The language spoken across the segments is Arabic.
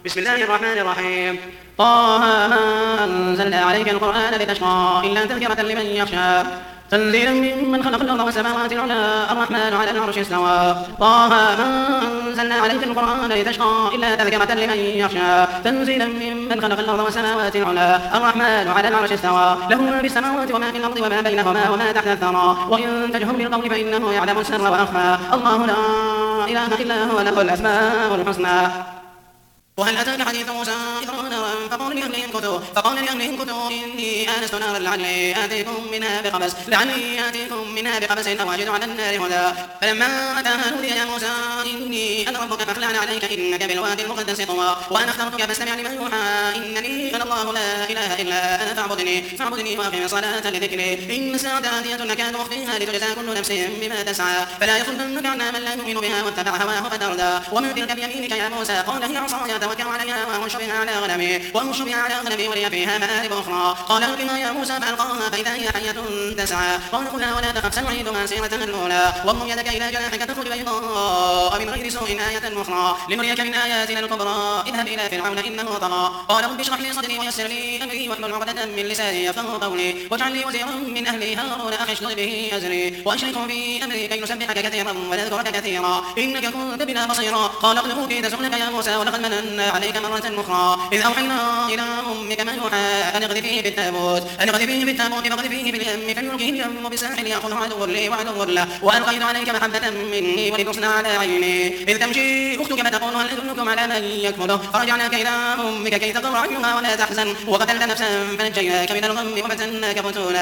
بسم الله الرحمن الرحيم. طه ما أنزلنا عليك القرآن لتشقى إلا تذكرة لمن يخشى تنزيلا ممن خلق الأرض والسماوات العلى الرحمن على العرش استوى. طه ما أنزلنا عليك القرآن لتشقى إلا تذكرة لمن يخشى تنزيلا ممن خلق الأرض والسماوات العلى الرحمن على العرش استوى. له ما في السماوات وما في الأرض وما بينهما وما تحت الثرى وإن تجهر بالقول فإنه يعلم السر وأخفى. الله لا إله إلا هو له الأسماء الحسنى. وهل أتاك حديث موسى إذ رأى نارا فقال لأهلهم كثوا إني آنست نارا لعلي آتيكم منها بقبس أو أجد على النار هدى. فلما أتاها نودي يا موسى إني أنا ربك فاخلع عليك إنك بالوادي المقدس طوى وأنا اخترتك فاستمع لما يوحى إنني أنا الله لا إله إلا أنا فاعبدني وأقم الصلاة لذكري إن الساعة آتية نكاد أخفيها لتجزى كل نفس بما تسعى فلا يصدنك عنها من لا يؤمن بها واتبع هواه فتردى. وما تلك بيمينك يا موسى قال هي عصاي أتوكل عليها وأهش بها على غنمي ولي فيها مآرب أخرى. قال ألقها يا موسى فألقاها فإذا هي حية تسعى. قال خذها ولا تخف سنعيدها سيرتها الأولى واضم يدك إلى جناحك تخرج بيضاء من غير سوء آية أخرى لنريك من آياتنا الكبرى اذهب إلى فرعون إنه طغى. قال رب اشرح لي صدري ويسر لي أمري واحلل عقدة من لساني يفقهوا قولي واجعل لي وزيرا من أهلي هارون أخي اشدد به أزري وأشركه في أمري كي نسبحك كثيرا ونذكرك كثيرا إنك كنت بنا بصيرا. قال اقذفوا كيد سحرك يا موسى ولقد مننا عليك مرة أخرى إذ أوحينا إلى أمك ما يوحى أن اقذفيه بالتابوت فاقذفيه باليم فليلقه اليم بالساحل يأخذه عدو لي وعدو له وألقيت عليك محبة مني ولتصنع على عيني إذ تمشي أختك فتقول هل أدلكم على من يكفله فرجعناك إلى أمك كي تقر عينها ولا تحزن وقتلت نفسا فنجيناك من الغم وفتناك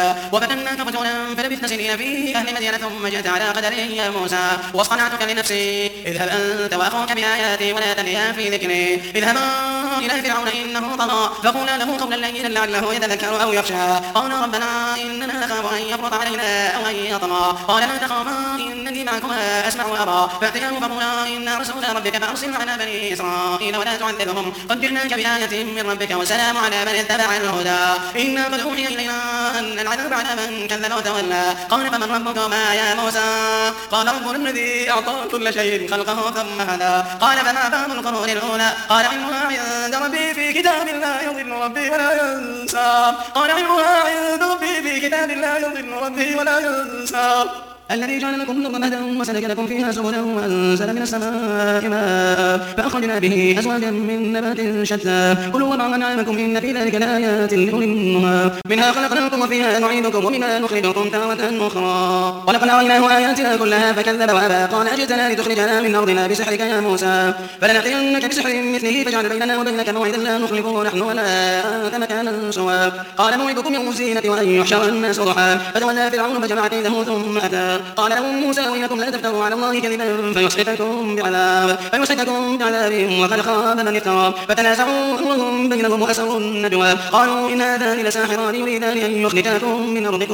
فتونا فلبثت سنين في أهل مدينة ثم جئت على قدري يا موسى واصطنعتك لنفسي اذهب أنت وأخوك بآياتي ولا تنيا في ذكري اذهبا إلى فرعون إنه طغى فقولا له قولا لينا لعله يتذكر أو يخشى. قال ربنا إننا نخاف أن يفرط علينا أو أن يطغى. قال لا تخافا إنني معكما أسمع وأرى فأتياه فقولا إنا رسول ربك فأرسل معنا بني إسرائيل ولا تعذبهم قد جئناك بآية من ربك وسلام على من اتبع الهدى. إنا قد أوحي إلينا أن العذاب على من كذب وتولى. قال فمن ربكما يا موسى قال ربنا الذي أعطى كل شيء خلقه ثم هدى. قال فما بال القرون الأولى قال علمها عند ربي في كتاب لا يضل ربي ولا ينسى. قال علمها عند ربي في كتاب لا يضل ربي ولا ينسى. الذي جعل لكم الأرض مهدا وسلك لكم فيها سبلا وأنزل من السماء ماء فأخرجنا به أزواجا من نبات شتى كلوا وارعوا أنعامكم إن في ذلك لآيات لأولي النهى منها خلقناكم وفيها نعيدكم ومنها نخرجكم تارة أخرى ولقد أريناه آياتنا كلها فكذب وأبى. قال أجئتنا لتخرجنا من أرضنا بسحرك يا موسى فلنأتينك بسحر مثله فاجعل بيننا وبينك موعدا لا نخلفه نحن ولا أنت مكانا سوى. قال موعدكم يوم الزينة وأن يحشر الناس ضحى فتولى فرعون فجمع كيده ثم أتى. قال لهم موسى وإنكم لا تفتروا على الله كذبا فيسحتكم بعذاب وقد خاب من افترى. فتنازعوا أمرهم بينهم وأسروا النجوى قالوا إن هذان لساحران يريدان أن يخرجاكم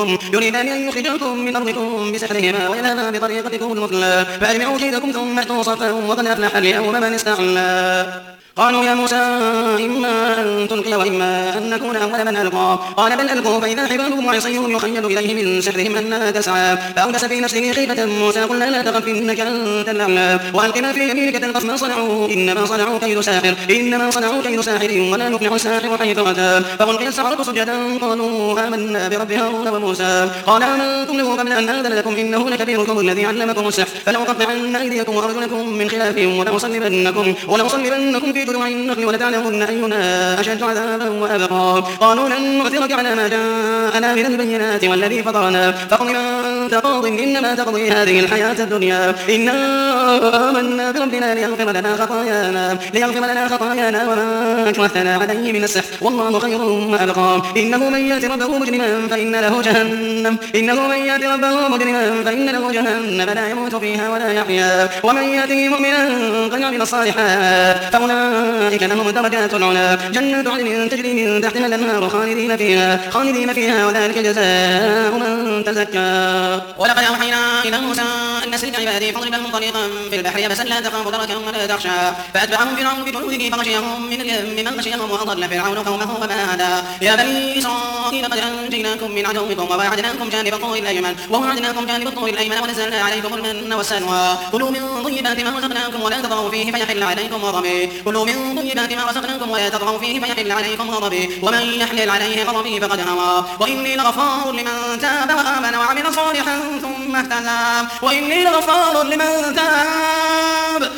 من أرضكم بسحرهما ويذهبا بطريقتكم المثلى فأجمعوا كيدكم ثم أتوا صفا وقد أفلح اليوم من استعلى. قالوا يا موسى إما أن تلقي وإما أن نكون أول من ألقى. قال بل ألقوا فإذا حبالهم وعصيهم يخيل إليه من سحرهم أنها تسعى. فأوجس في نفسه خيفة موسى قلنا لا تخف إنك أنت الأعلى وألق ما في يمينك تلقف ما صنعوا إنما صنعوا كيد ساحر ولا يفلح الساحر حيث أتى. فألقي السحرة سجدا قالوا آمنا برب هارون وموسى. قال آمنتم له قبل أن آذن لكم إنه لكبيركم الذي علمكم السحر فلأقطعن أيديكم وأرجلكم من خلاف ولأصلبنكم في جذوع النخل ولتعلمن أينا أشد عذابا وأبقى. قالوا لن نؤثرك على ما جاءنا من البينات والذي فطرنا فاقض ما أنت قاض إنما تقضي هذه الحياة الدنيا إنا آمنا بربنا ليغفر لنا خطايانا وما أكرهتنا عليه من السحر والله خير وأبقى. إنه من يأت ربه مجرما فإن له جهنم فلا يموت فيها ولا يحيا ومن يأته مؤمنا قد عمل الصالحات فأولئك لهم درجات العلى جنات عدن تجري من تحتها الأنهار خالدين فيها وذلك جزاء من تزكى. ولقد أوحينا إلى موسى أن إن أسر بعبادي فاضرب لهم طريقا في البحر يبسا لا تخاف دركا ولا تخشى فأتبعهم فرعون بجنوده فغشيهم من اليم من غشيهم وأضل فرعون قومه وما هدى يا بني إسرائيل قد أنجيناكم من عدوكم وواعدناكم جانب الطور الأيمن وواعدناكم جانب الطور الأيمن ونزلنا عليكم المن والسلوى كلوا من طيبات ما رزقناكم ولا تطغوا فيه فيحل عليكم غضبي كلوا من طيبات ما رزقناكم ولا تطغوا فيه فيحل عليكم غضبي ومن يحلل عليه غضبي فقد هوى وإني لغفار لمن تاب وآمن وعمل صالحا ثم اهتدى وإني لغفار لمن تاب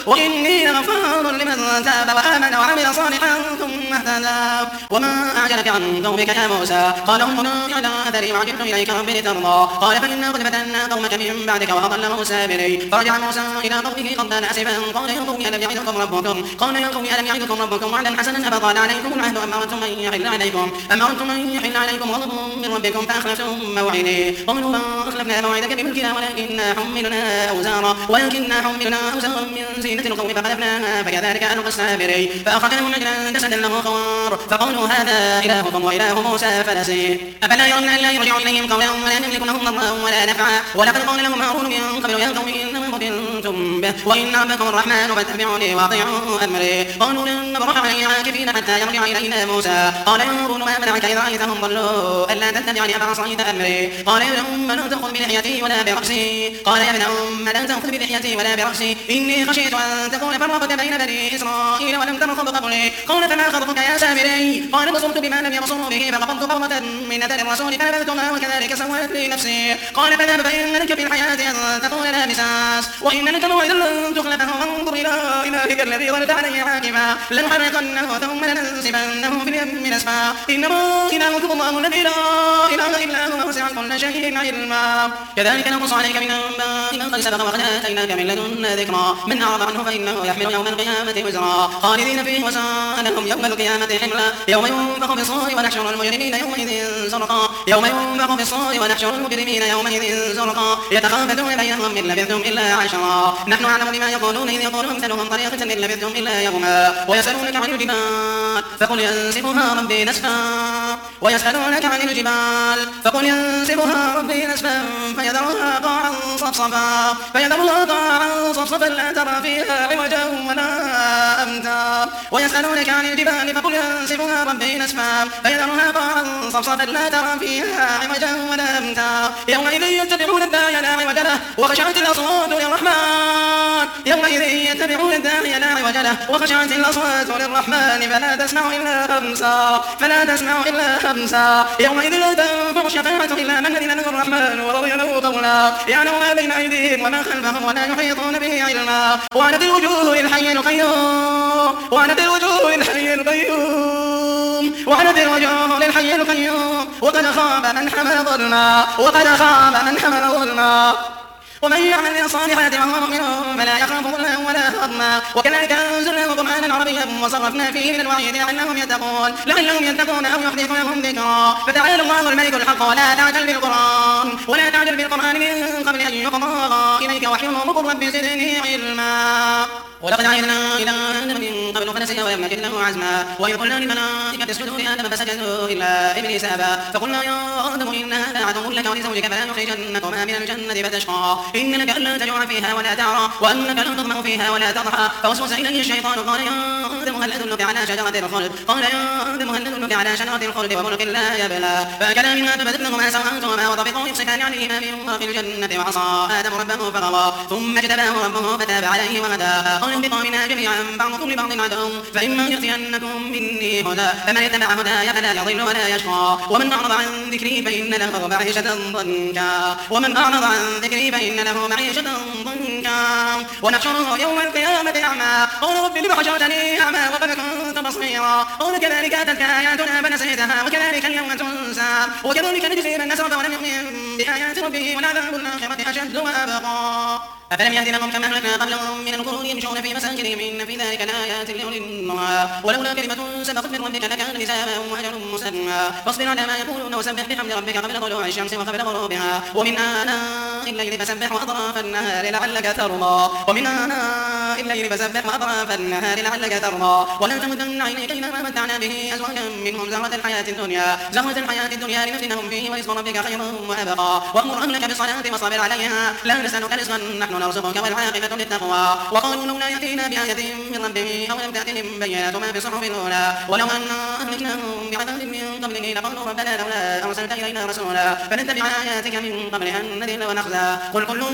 وآمن وعمل صالحا ثم اهتدى وما أعجلك عن قومك يا موسى قال هم على أثري وعجبت إليك رب لترضى قال فإنا قد فتنا قومك من بعدك وأضل موسى بري فرجع موسى إلى قومه غضبان أسفا قال يا قوم ألم يعدكم ربكم وعدا حسنا أفطال عليكم العهد أم أردتم أن يحل عليكم غضب من ربكم فأخلفتم موعدي قالوا ما أخلفنا موعدك بملكنا ولكننا حملنا أوزارا من زينة القوم فقذفناها فكذلك ألقى السامري فأخرجناهم نجلا جسدا له خوار فقالوا هذا إلهكم وإله موسى فنسي أفلا يرون أن لا يرجع إليهم قولا ولا نملك لهم ضرا ولا نفعا ولقد قال لهم هارون من قبل يا قوم إنما فتنتم به وإن ربكم الرحمن فاتبعوني وأطيعوا أمري قالوا لن نبرح عليه عاكفين حتى يرجع إلينا موسى قال يا هارون ما منعك إذ رأيتهم ضلوا ألا تتبعني أفعصيت أمري قال يا ابن أم لا تأخذ بلحيتي ولا برأسي إني خشيت أن تكون فرقت بين بني إسرائيل ولم ترقب قبلي قال فما خطبك يا سامري قال بصرت بما لم يبصروا به فقبضت قبضة من أثر الرسول فنبذتها وكذلك سولت لي نفسي قال فذهب فإن لك في الحياة أن تقول لا مساس وإن لك موعدا لن تخلفه وانظر إلى إلهك الذي ظلت عليه عاكفا لنحرقنه ثم لننسفنه في اليم نسفا إنما إلهكم الله الذي لا إله إلا هو وسع كل شيء علما كذلك نقص عليك من أنباء من قد سبق وقد آتيناك من لدنا ذكرا من أعرض عنه فإنه يحمل يوم القيامة وزرا خالدين فيه وساء لهم يوم القيامة حملا يوم ينفخ في الصور ونحشر المجرمين يومئذ زرقا يتخافتون بينهم إن لبثتم إلا عشرا نحن أعلم بما يقولون إذ يقول أمثلهم طريقة إن لبثتم إلا يوما ويسألونك عن الجبال فقل ينسفها ربي نسفا فيذرها قاعا صفصفا لا ترى فيها عوجا ولا أمتا ويسألونك عن الجبال فقل ينسفها ربي نسفا فيذرها قاعا صفصفا لا ترى فيها عوجا ولا أمتا يومئذ يتبعون الداعي لا عوج له وخشعت الأصوات للرحمن فلا تسمع إلا همسا يومئذ لا تنفع الشفاعة إلا من أذن له الرحمن ورضي له قولا يعلم ما بين أيديهم وما خلفهم ولا يحيطون به علما وعنت الوجوه للحي القيوم وقد خاب من حمل ظلما ومن يعمل الصالحات وهو مؤمن فلا يخاف ظلما ولا هضما وكذلك أنزلناه قرآنا عربيا وصرفنا فيه من الوعيد لعلهم يتقون أو يحدث لهم ذكرا فتعالى الله الملك الحق ولا تعجل بالقرآن من قبل أن يقضى إليك وحيه وقل رب زدني علما ولقد عهدنا إلى آدم من قبل فنسي ولم نجد له عزما وإذ قلنا للملائكة اسجدوا لآدم فسجدوا إلا إبليس أبى فقلنا يا آدم إن هذا عدو لك ولزوجك فلا يخرجنكما من الجنة فتشقى إن لك ألا تجوع فيها ولا تعرى وأنك لا تظمأ فيها ولا تضحى فوسوس إليه الشيطان قال يا آدم هل أدلك على شجرة الخلد وملك لا يبلى فأكلا منها فبدت لهما سوآتهما وطفقا يخصفان عليهما من ورق الجنة وعصى آدم ربه فغوى ثم اجتباه ربه فتاب عليه وهدى اهبطوا منها جميعا بعضكم لبعض عدو فإما يأتينكم مني هدى فمن اتبع هداي فلا يضل ولا يشقى ومن أعرض عن ذكري فإن له معيشة ضنكا ونحشره يوم القيامة أعمى قال رب لم حشرتني أعمى وقد كنت بصيرا قال كذلك أتتك آياتنا فنسيتها وكذلك اليوم تنسى وكذلك نجزي من أسرف ولم يؤمن بآيات ربه ولعذاب الآخرة أشد وأبقى أفلم يهد لهم كما أهلكنا قبلهم من القرون يمشون في مساكنهم إن في ذلك لآيات لأولي النهى ولولا كلمة سبقت من ربك لكان لزاما وأجل مسمى فاصبر على ما يقولون وسبح بحمد ربك قبل طلوع الشمس وقبل غروبها ومن آناء الليل فسبح وأطراف النهار لعلك ترضى ولا تمدن عينيك إلى ما متعنا به أزواجا منهم زهرة الحياة الدنيا لنفتنهم فيه ورزق ربك خير وأبقى وأمر أهلك بالصلاة واصطبر عليها لا نسألك رزقا نحن نحن نرزقك والعاقبة للتقوى وقالوا لولا يأتينا بآية من ربه أولم تأتهم بينات ما في الصحف الأولى ولو أنا أهلكناهم بعذاب من قبله لقالوا ربنا لولا أرسلت إلينا رسولا فنتبع آياتك من قبل أن نذل ونخزى قل كل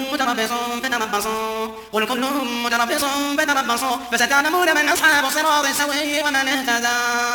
متربص فتربصوا فستعلمون من أصحاب الصراط السوي ومن اهتدى.